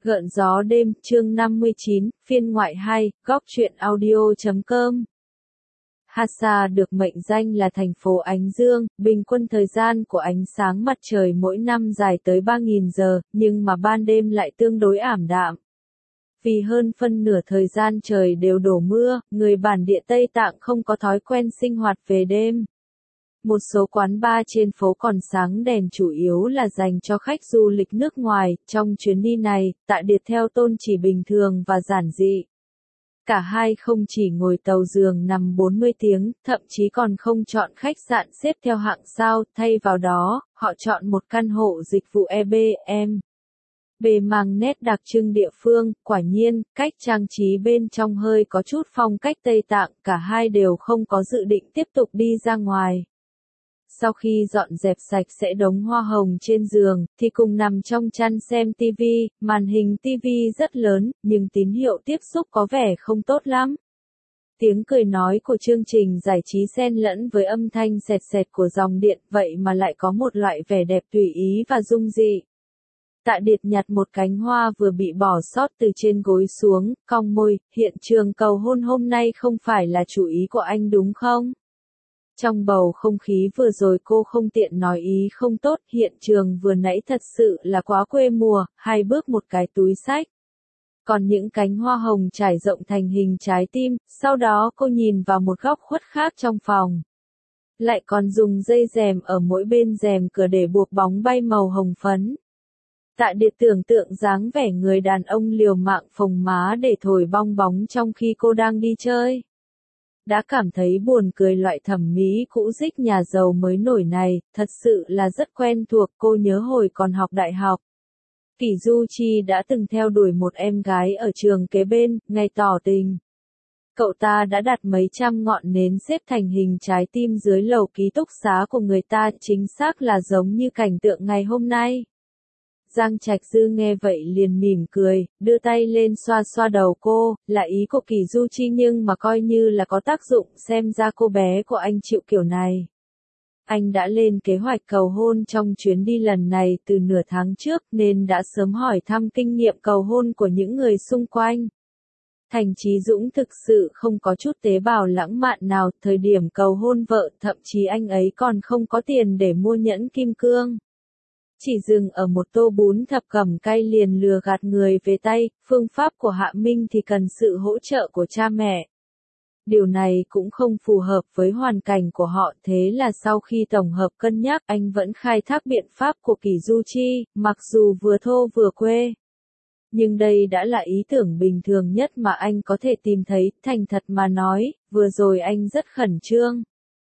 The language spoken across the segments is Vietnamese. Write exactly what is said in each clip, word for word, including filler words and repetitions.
Gợn gió đêm, chương năm mươi chín, phiên ngoại hai, góc truyện audio chấm com. Hassa được mệnh danh là thành phố ánh dương, bình quân thời gian của ánh sáng mặt trời mỗi năm dài tới ba nghìn giờ, nhưng mà ban đêm lại tương đối ảm đạm. Vì hơn phân nửa thời gian trời đều đổ mưa, người bản địa Tây Tạng không có thói quen sinh hoạt về đêm. Một số quán bar trên phố còn sáng đèn chủ yếu là dành cho khách du lịch nước ngoài. Trong chuyến đi này, Tạ Điệt theo tôn chỉ bình thường và giản dị. Cả hai không chỉ ngồi tàu giường nằm bốn mươi tiếng, thậm chí còn không chọn khách sạn xếp theo hạng sao, thay vào đó, họ chọn một căn hộ dịch vụ Airbnb. Bề mang nét đặc trưng địa phương, quả nhiên, cách trang trí bên trong hơi có chút phong cách Tây Tạng, cả hai đều không có dự định tiếp tục đi ra ngoài. Sau khi dọn dẹp sạch sẽ đống hoa hồng trên giường, thì cùng nằm trong chăn xem ti vi, màn hình ti vi rất lớn, nhưng tín hiệu tiếp xúc có vẻ không tốt lắm. Tiếng cười nói của chương trình giải trí xen lẫn với âm thanh sẹt sẹt của dòng điện, vậy mà lại có một loại vẻ đẹp tùy ý và dung dị. Tạ Điệt nhặt một cánh hoa vừa bị bỏ sót từ trên gối xuống, cong môi, hiện trường cầu hôn hôm nay không phải là chủ ý của anh đúng không? Trong bầu không khí vừa rồi cô không tiện nói ý không tốt, hiện trường vừa nãy thật sự là quá quê mùa, hai bước một cái túi xách. Còn những cánh hoa hồng trải rộng thành hình trái tim, sau đó cô nhìn vào một góc khuất khác trong phòng. Lại còn dùng dây rèm ở mỗi bên rèm cửa để buộc bóng bay màu hồng phấn. Tạ Điệt tưởng tượng dáng vẻ người đàn ông liều mạng phồng má để thổi bong bóng trong khi cô đang đi chơi. Đã cảm thấy buồn cười loại thẩm mỹ cũ rích nhà giàu mới nổi này, thật sự là rất quen thuộc. Cô nhớ hồi còn học đại học. Kỷ Du Chi đã từng theo đuổi một em gái ở trường kế bên, ngày tỏ tình. Cậu ta đã đặt mấy trăm ngọn nến xếp thành hình trái tim dưới lầu ký túc xá của người ta, chính xác là giống như cảnh tượng ngày hôm nay. Giang Trạch Dư nghe vậy liền mỉm cười, đưa tay lên xoa xoa đầu cô, là ý của Kỷ Du Chi nhưng mà coi như là có tác dụng, xem ra cô bé của anh chịu kiểu này. Anh đã lên kế hoạch cầu hôn trong chuyến đi lần này từ nửa tháng trước nên đã sớm hỏi thăm kinh nghiệm cầu hôn của những người xung quanh. Thành Chí Dũng thực sự không có chút tế bào lãng mạn nào, thời điểm cầu hôn vợ, thậm chí anh ấy còn không có tiền để mua nhẫn kim cương. Chỉ dừng ở một tô bún thập cẩm cay liền lừa gạt người về tay, phương pháp của Hạ Minh thì cần sự hỗ trợ của cha mẹ. Điều này cũng không phù hợp với hoàn cảnh của họ, thế là sau khi tổng hợp cân nhắc anh vẫn khai thác biện pháp của Kỷ Du Chi, mặc dù vừa thô vừa quê. Nhưng đây đã là ý tưởng bình thường nhất mà anh có thể tìm thấy, thành thật mà nói, vừa rồi anh rất khẩn trương.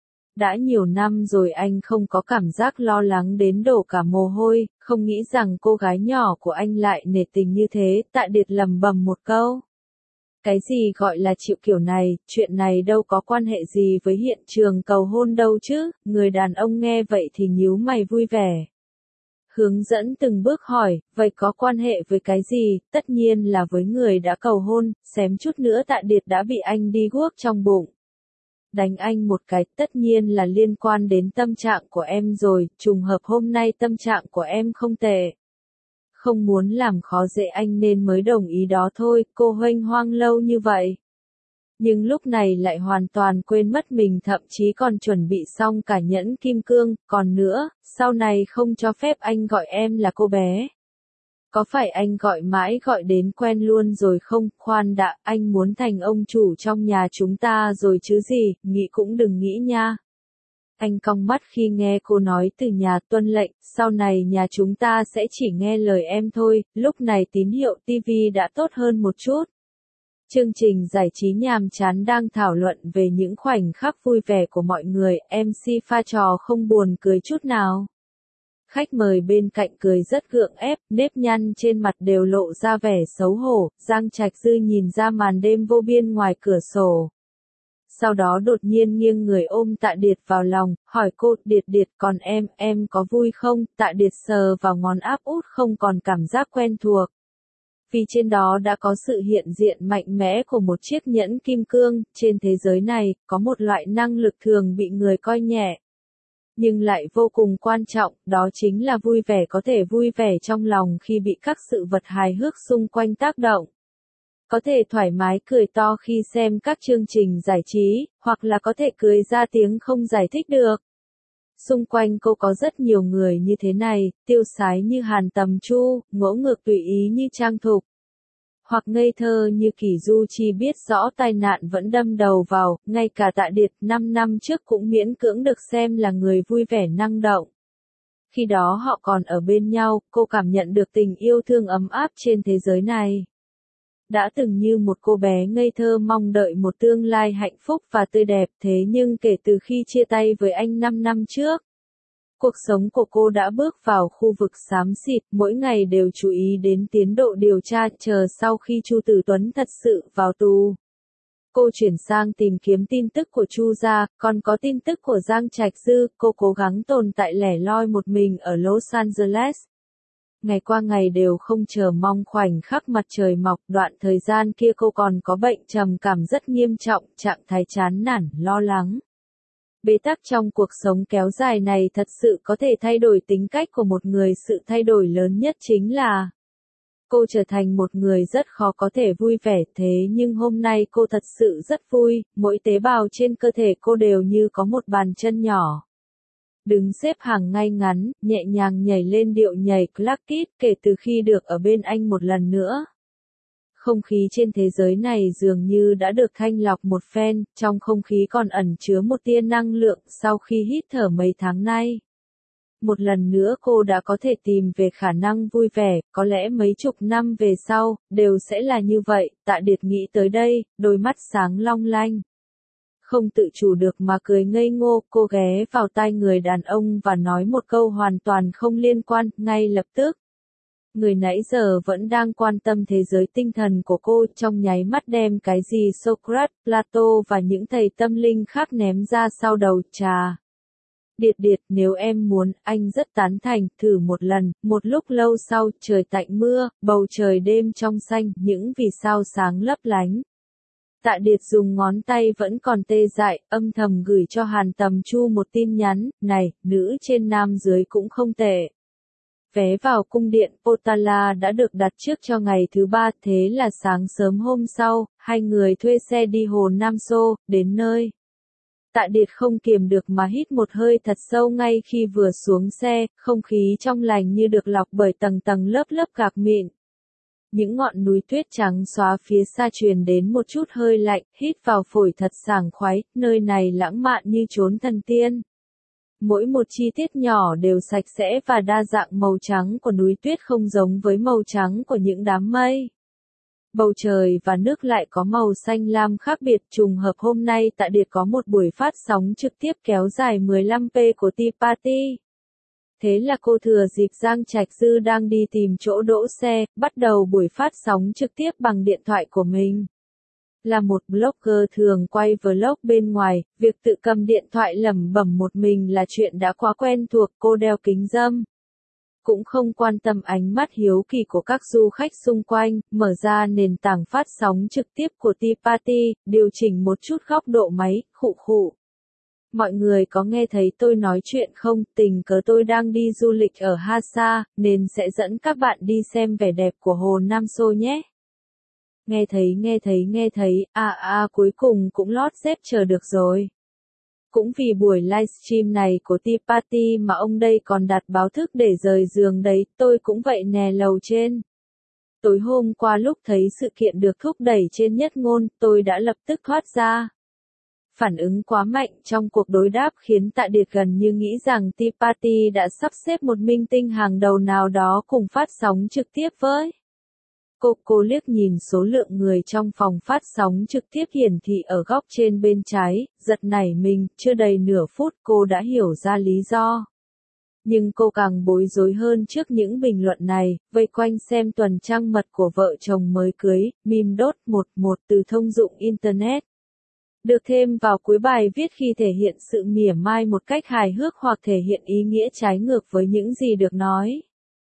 Đã nhiều năm rồi anh không có cảm giác lo lắng đến đổ cả mồ hôi, không nghĩ rằng cô gái nhỏ của anh lại nể tình như thế. Tạ Điệt lẩm bẩm một câu. Cái gì gọi là chịu kiểu này, chuyện này đâu có quan hệ gì với hiện trường cầu hôn đâu chứ, người đàn ông nghe vậy thì nhíu mày vui vẻ. Hướng dẫn từng bước hỏi, vậy có quan hệ với cái gì, tất nhiên là với người đã cầu hôn, xém chút nữa Tạ Điệt đã bị anh đi guốc trong bụng. Đánh anh một cái, tất nhiên là liên quan đến tâm trạng của em rồi, trùng hợp hôm nay tâm trạng của em không tệ. Không muốn làm khó dễ anh nên mới đồng ý đó thôi, cô huênh hoang lâu như vậy. Nhưng lúc này lại hoàn toàn quên mất mình, thậm chí còn chuẩn bị xong cả nhẫn kim cương, còn nữa, sau này không cho phép anh gọi em là cô bé. Có phải anh gọi mãi gọi đến quen luôn rồi không? Khoan đã, anh muốn thành ông chủ trong nhà chúng ta rồi chứ gì, nghĩ cũng đừng nghĩ nha. Anh cong mắt khi nghe cô nói từ nhà, tuân lệnh, sau này nhà chúng ta sẽ chỉ nghe lời em thôi. Lúc này tín hiệu ti vi đã tốt hơn một chút. Chương trình giải trí nhàm chán đang thảo luận về những khoảnh khắc vui vẻ của mọi người, em xê pha trò không buồn cười chút nào. Khách mời bên cạnh cười rất gượng ép, nếp nhăn trên mặt đều lộ ra vẻ xấu hổ. Giang Trạch Dư nhìn ra màn đêm vô biên ngoài cửa sổ. Sau đó đột nhiên nghiêng người ôm Tạ Điệt vào lòng, hỏi cô, Điệt Điệt còn em, em có vui không? Tạ Điệt sờ vào ngón áp út không còn cảm giác quen thuộc. Vì trên đó đã có sự hiện diện mạnh mẽ của một chiếc nhẫn kim cương, trên thế giới này, có một loại năng lực thường bị người coi nhẹ. nhưng lại vô cùng quan trọng, đó chính là vui vẻ có thể vui vẻ trong lòng khi bị các sự vật hài hước xung quanh tác động. Có thể thoải mái cười to khi xem các chương trình giải trí, hoặc là có thể cười ra tiếng không giải thích được. Xung quanh cô có rất nhiều người như thế này, tiêu sái như Hàn Tầm Chu, ngỗ ngược tùy ý như Trang Thục, hoặc ngây thơ như Kỷ Du Chi biết rõ tai nạn vẫn đâm đầu vào, ngay cả Tạ Điệt năm năm trước cũng miễn cưỡng được xem là người vui vẻ năng động. Khi đó họ còn ở bên nhau, cô cảm nhận được tình yêu thương ấm áp trên thế giới này. Đã từng như một cô bé ngây thơ mong đợi một tương lai hạnh phúc và tươi đẹp, thế nhưng kể từ khi chia tay với anh năm năm trước, cuộc sống của cô đã bước vào khu vực xám xịt, mỗi ngày đều chú ý đến tiến độ điều tra, chờ sau khi Chu Tử Tuấn thật sự vào tù. Cô chuyển sang tìm kiếm tin tức của Chu gia, còn có tin tức của Giang Trạch Dư, cô cố gắng tồn tại lẻ loi một mình ở Los Angeles. Ngày qua ngày đều không chờ mong khoảnh khắc mặt trời mọc, đoạn thời gian kia cô còn có bệnh trầm cảm rất nghiêm trọng, trạng thái chán nản, lo lắng. Bế tắc trong cuộc sống kéo dài này thật sự có thể thay đổi tính cách của một người, sự thay đổi lớn nhất chính là cô trở thành một người rất khó có thể vui vẻ, thế nhưng hôm nay cô thật sự rất vui, mỗi tế bào trên cơ thể cô đều như có một bàn chân nhỏ. Đứng xếp hàng ngay ngắn, nhẹ nhàng nhảy lên điệu nhảy Clark Kid kể từ khi được ở bên anh một lần nữa. Không khí trên thế giới này dường như đã được thanh lọc một phen, trong không khí còn ẩn chứa một tia năng lượng sau khi hít thở mấy tháng nay. Một lần nữa cô đã có thể tìm về khả năng vui vẻ, có lẽ mấy chục năm về sau, đều sẽ là như vậy, Tạ Điệt nghĩ tới đây, đôi mắt sáng long lanh. Không tự chủ được mà cười ngây ngô, cô ghé vào tai người đàn ông và nói một câu hoàn toàn không liên quan, ngay lập tức. Người nãy giờ vẫn đang quan tâm thế giới tinh thần của cô, trong nháy mắt đem cái gì Socrates, Plato và những thầy tâm linh khác ném ra sau đầu trà. Điệt điệt, nếu em muốn, anh rất tán thành, thử một lần. Một lúc lâu sau, trời tạnh mưa, bầu trời đêm trong xanh, những vì sao sáng lấp lánh. Tạ Điệt dùng ngón tay vẫn còn tê dại, âm thầm gửi cho Hàn Tầm Chu một tin nhắn, này, nữ trên nam dưới cũng không tệ. Vé vào cung điện Potala đã được đặt trước cho ngày thứ ba, thế là sáng sớm hôm sau, hai người thuê xe đi Hồ Nam Xô, đến nơi. Tạ Điệt không kiềm được mà hít một hơi thật sâu ngay khi vừa xuống xe, không khí trong lành như được lọc bởi tầng tầng lớp lớp gạc mịn. Những ngọn núi tuyết trắng xóa phía xa truyền đến một chút hơi lạnh, hít vào phổi thật sảng khoái, nơi này lãng mạn như chốn thần tiên. Mỗi một chi tiết nhỏ đều sạch sẽ và đa dạng, màu trắng của núi tuyết không giống với màu trắng của những đám mây. Bầu trời và nước lại có màu xanh lam khác biệt, trùng hợp hôm nay Tạ Điệt có một buổi phát sóng trực tiếp kéo dài mười lăm phút của Tea Party. Thế là cô thừa dịp Giang Trạch Dư đang đi tìm chỗ đỗ xe, bắt đầu buổi phát sóng trực tiếp bằng điện thoại của mình. Là một blogger thường quay vlog bên ngoài, việc tự cầm điện thoại lẩm bẩm một mình là chuyện đã quá quen thuộc, cô đeo kính râm. Cũng không quan tâm ánh mắt hiếu kỳ của các du khách xung quanh, mở ra nền tảng phát sóng trực tiếp của Tea Party, điều chỉnh một chút góc độ máy, khụ khụ. Mọi người có nghe thấy tôi nói chuyện không? Tình cớ tôi đang đi du lịch ở Hasa, nên sẽ dẫn các bạn đi xem vẻ đẹp của Hồ Nam Xô nhé. Nghe thấy nghe thấy nghe thấy, à à cuối cùng cũng lót dép chờ được rồi. Cũng vì buổi livestream này của Tea Party mà ông đây còn đặt báo thức để rời giường đấy, tôi cũng vậy nè lầu trên. Tối hôm qua lúc thấy sự kiện được thúc đẩy trên Nhất Ngôn, tôi đã lập tức thoát ra. Phản ứng quá mạnh trong cuộc đối đáp khiến Tạ Điệt gần như nghĩ rằng Tea Party đã sắp xếp một minh tinh hàng đầu nào đó cùng phát sóng trực tiếp với. Cô cô liếc nhìn số lượng người trong phòng phát sóng trực tiếp hiển thị ở góc trên bên trái, giật nảy mình, chưa đầy nửa phút cô đã hiểu ra lý do. Nhưng cô càng bối rối hơn trước những bình luận này, vây quanh xem tuần trăng mật của vợ chồng mới cưới, meme đốt một một từ thông dụng Internet. Được thêm vào cuối bài viết khi thể hiện sự mỉa mai một cách hài hước hoặc thể hiện ý nghĩa trái ngược với những gì được nói.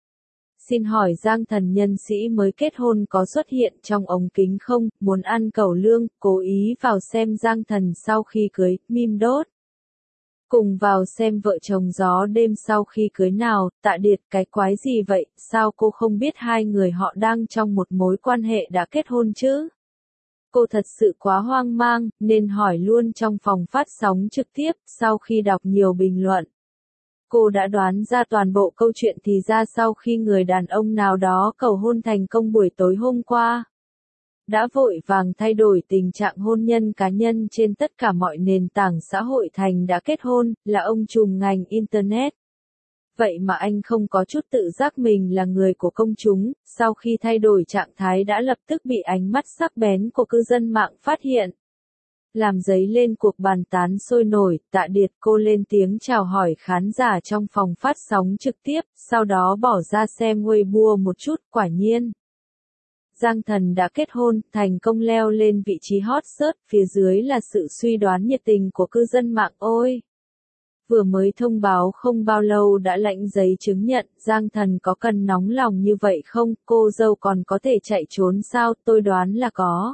Xin hỏi Giang Thần nhân sĩ mới kết hôn có xuất hiện trong ống kính không? Muốn ăn cẩu lương, cố ý vào xem Giang Thần sau khi cưới, meme đốt. Cùng vào xem vợ chồng gió đêm sau khi cưới nào, Tạ Điệt cái quái gì vậy, sao cô không biết hai người họ đang trong một mối quan hệ đã kết hôn chứ? Cô thật sự quá hoang mang, nên hỏi luôn trong phòng phát sóng trực tiếp, sau khi đọc nhiều bình luận. Cô đã đoán ra toàn bộ câu chuyện thì ra sau khi người đàn ông nào đó cầu hôn thành công buổi tối hôm qua, đã vội vàng thay đổi tình trạng hôn nhân cá nhân trên tất cả mọi nền tảng xã hội thành đã kết hôn, là ông trùm ngành Internet. Vậy mà anh không có chút tự giác mình là người của công chúng, sau khi thay đổi trạng thái đã lập tức bị ánh mắt sắc bén của cư dân mạng phát hiện. Làm dấy lên cuộc bàn tán sôi nổi, Tạ Điệt cô lên tiếng chào hỏi khán giả trong phòng phát sóng trực tiếp, sau đó bỏ ra xem Weibo một chút, quả nhiên. Giang Thần đã kết hôn, thành công leo lên vị trí hot search, phía dưới là sự suy đoán nhiệt tình của cư dân mạng ôi. Vừa mới thông báo không bao lâu đã lãnh giấy chứng nhận, Giang Thần có cần nóng lòng như vậy không, cô dâu còn có thể chạy trốn sao, tôi đoán là có.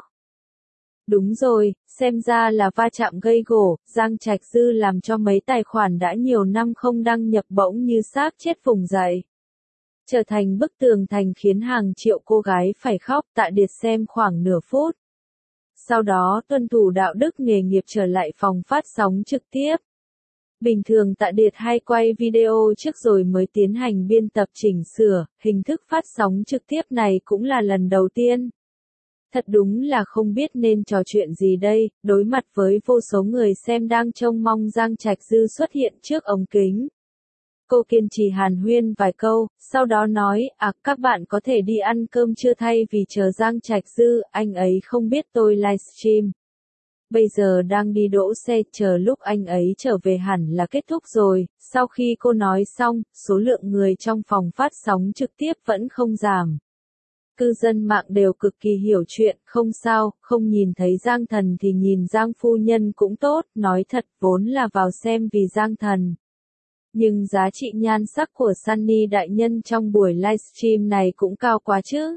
Đúng rồi, xem ra là va chạm gây gổ, Giang Trạch Dư làm cho mấy tài khoản đã nhiều năm không đăng nhập bỗng như xác chết vùng dậy. Trở thành bức tường thành khiến hàng triệu cô gái phải khóc, Tạ Điệt xem khoảng nửa phút. Sau đó tuân thủ đạo đức nghề nghiệp trở lại phòng phát sóng trực tiếp. Bình thường Tạ Điệt hay quay video trước rồi mới tiến hành biên tập chỉnh sửa, hình thức phát sóng trực tiếp này cũng là lần đầu tiên. Thật đúng là không biết nên trò chuyện gì đây, đối mặt với vô số người xem đang trông mong Giang Trạch Dư xuất hiện trước ống kính. Cô kiên trì hàn huyên vài câu, sau đó nói, à các bạn có thể đi ăn cơm trưa thay vì chờ Giang Trạch Dư, anh ấy không biết tôi livestream. Bây giờ đang đi đỗ xe, chờ lúc anh ấy trở về hẳn là kết thúc rồi. Sau khi cô nói xong, số lượng người trong phòng phát sóng trực tiếp vẫn không giảm. Cư dân mạng đều cực kỳ hiểu chuyện, không sao, không nhìn thấy Giang Thần thì nhìn Giang phu nhân cũng tốt, nói thật vốn là vào xem vì Giang Thần. Nhưng giá trị nhan sắc của Sunny đại nhân trong buổi livestream này cũng cao quá chứ.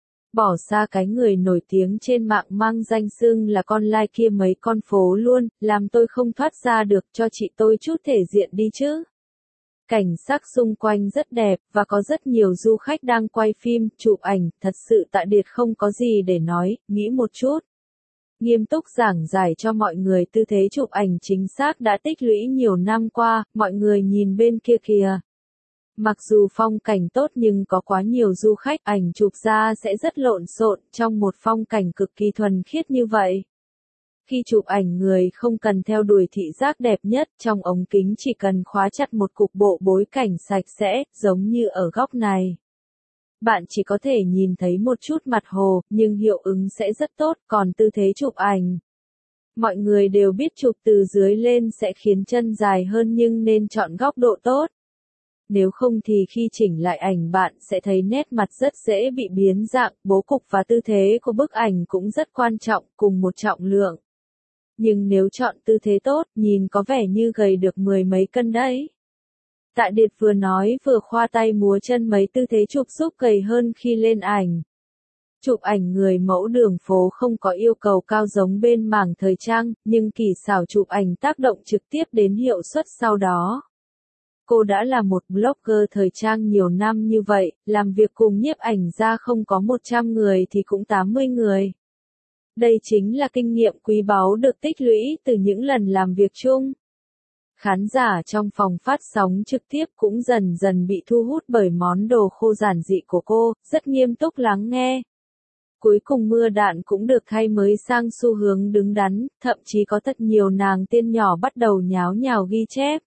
Bỏ xa cái người nổi tiếng trên mạng mang danh xưng là con lai kia mấy con phố luôn, làm tôi không thoát ra được, cho chị tôi chút thể diện đi chứ. Cảnh sắc xung quanh rất đẹp, và có rất nhiều du khách đang quay phim, chụp ảnh, thật sự Tạ Điệt không có gì để nói, nghĩ một chút. Nghiêm túc giảng giải cho mọi người tư thế chụp ảnh chính xác đã tích lũy nhiều năm qua, mọi người nhìn bên kia kìa. Mặc dù phong cảnh tốt nhưng có quá nhiều du khách, ảnh chụp ra sẽ rất lộn xộn trong một phong cảnh cực kỳ thuần khiết như vậy. Khi chụp ảnh người không cần theo đuổi thị giác đẹp nhất, trong ống kính chỉ cần khóa chặt một cục bộ bối cảnh sạch sẽ, giống như ở góc này. Bạn chỉ có thể nhìn thấy một chút mặt hồ, nhưng hiệu ứng sẽ rất tốt, còn tư thế chụp ảnh. Mọi người đều biết chụp từ dưới lên sẽ khiến chân dài hơn nhưng nên chọn góc độ tốt. Nếu không thì khi chỉnh lại ảnh bạn sẽ thấy nét mặt rất dễ bị biến dạng, bố cục và tư thế của bức ảnh cũng rất quan trọng, cùng một trọng lượng. Nhưng nếu chọn tư thế tốt, nhìn có vẻ như gầy được mười mấy cân đấy. Tạ Điệt vừa nói vừa khoa tay múa chân mấy tư thế chụp giúp gầy hơn khi lên ảnh. Chụp ảnh người mẫu đường phố không có yêu cầu cao giống bên mảng thời trang, nhưng kỳ xảo chụp ảnh tác động trực tiếp đến hiệu suất sau đó. Cô đã là một blogger thời trang nhiều năm như vậy, làm việc cùng nhiếp ảnh gia không có một trăm người thì cũng tám mươi người. Đây chính là kinh nghiệm quý báu được tích lũy từ những lần làm việc chung. Khán giả trong phòng phát sóng trực tiếp cũng dần dần bị thu hút bởi món đồ khô giản dị của cô, rất nghiêm túc lắng nghe. Cuối cùng mưa đạn cũng được thay mới sang xu hướng đứng đắn, thậm chí có thật nhiều nàng tiên nhỏ bắt đầu nháo nhào ghi chép.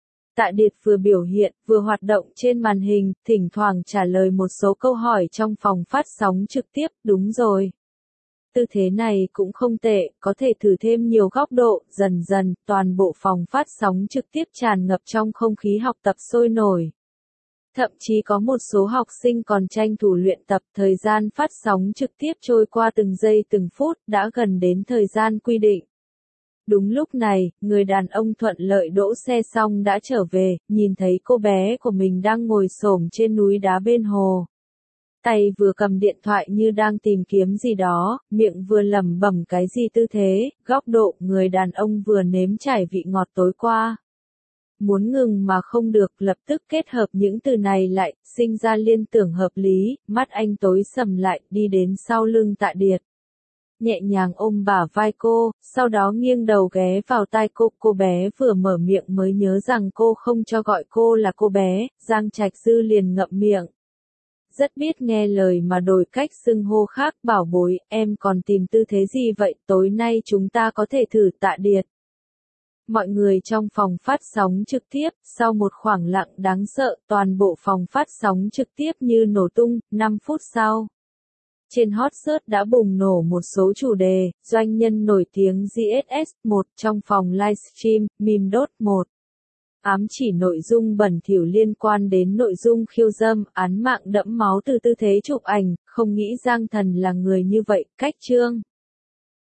Tạ Điệt vừa biểu hiện, vừa hoạt động trên màn hình, thỉnh thoảng trả lời một số câu hỏi trong phòng phát sóng trực tiếp, đúng rồi. Tư thế này cũng không tệ, có thể thử thêm nhiều góc độ, dần dần, toàn bộ phòng phát sóng trực tiếp tràn ngập trong không khí học tập sôi nổi. Thậm chí có một số học sinh còn tranh thủ luyện tập, thời gian phát sóng trực tiếp trôi qua từng giây từng phút, đã gần đến thời gian quy định. Đúng lúc này, người đàn ông thuận lợi đỗ xe xong đã trở về, nhìn thấy cô bé của mình đang ngồi xổm trên núi đá bên hồ. Tay vừa cầm điện thoại như đang tìm kiếm gì đó, miệng vừa lẩm bẩm cái gì tư thế, góc độ, người đàn ông vừa nếm trải vị ngọt tối qua. muốn ngừng mà không được, lập tức kết hợp những từ này lại, sinh ra liên tưởng hợp lý, mắt anh tối sầm lại, đi đến sau lưng Tạ Điệt. Nhẹ nhàng ôm bả vai cô, sau đó nghiêng đầu ghé vào tai cô, cô bé vừa mở miệng mới nhớ rằng cô không cho gọi cô là cô bé, Giang Trạch Dư liền ngậm miệng. Rất biết nghe lời mà đổi cách xưng hô khác, bảo bối, em còn tìm tư thế gì vậy, tối nay chúng ta có thể thử. Tạ Điệt. Mọi người trong phòng phát sóng trực tiếp, sau một khoảng lặng đáng sợ, toàn bộ phòng phát sóng trực tiếp như nổ tung, năm phút sau. Trên hot search đã bùng nổ một số chủ đề, doanh nhân nổi tiếng giê ét ét, một trong phòng livestream, meme đốt một. Ám chỉ nội dung bẩn thỉu liên quan đến nội dung khiêu dâm, án mạng đẫm máu từ tư thế chụp ảnh, không nghĩ Giang Thần là người như vậy, cách chương.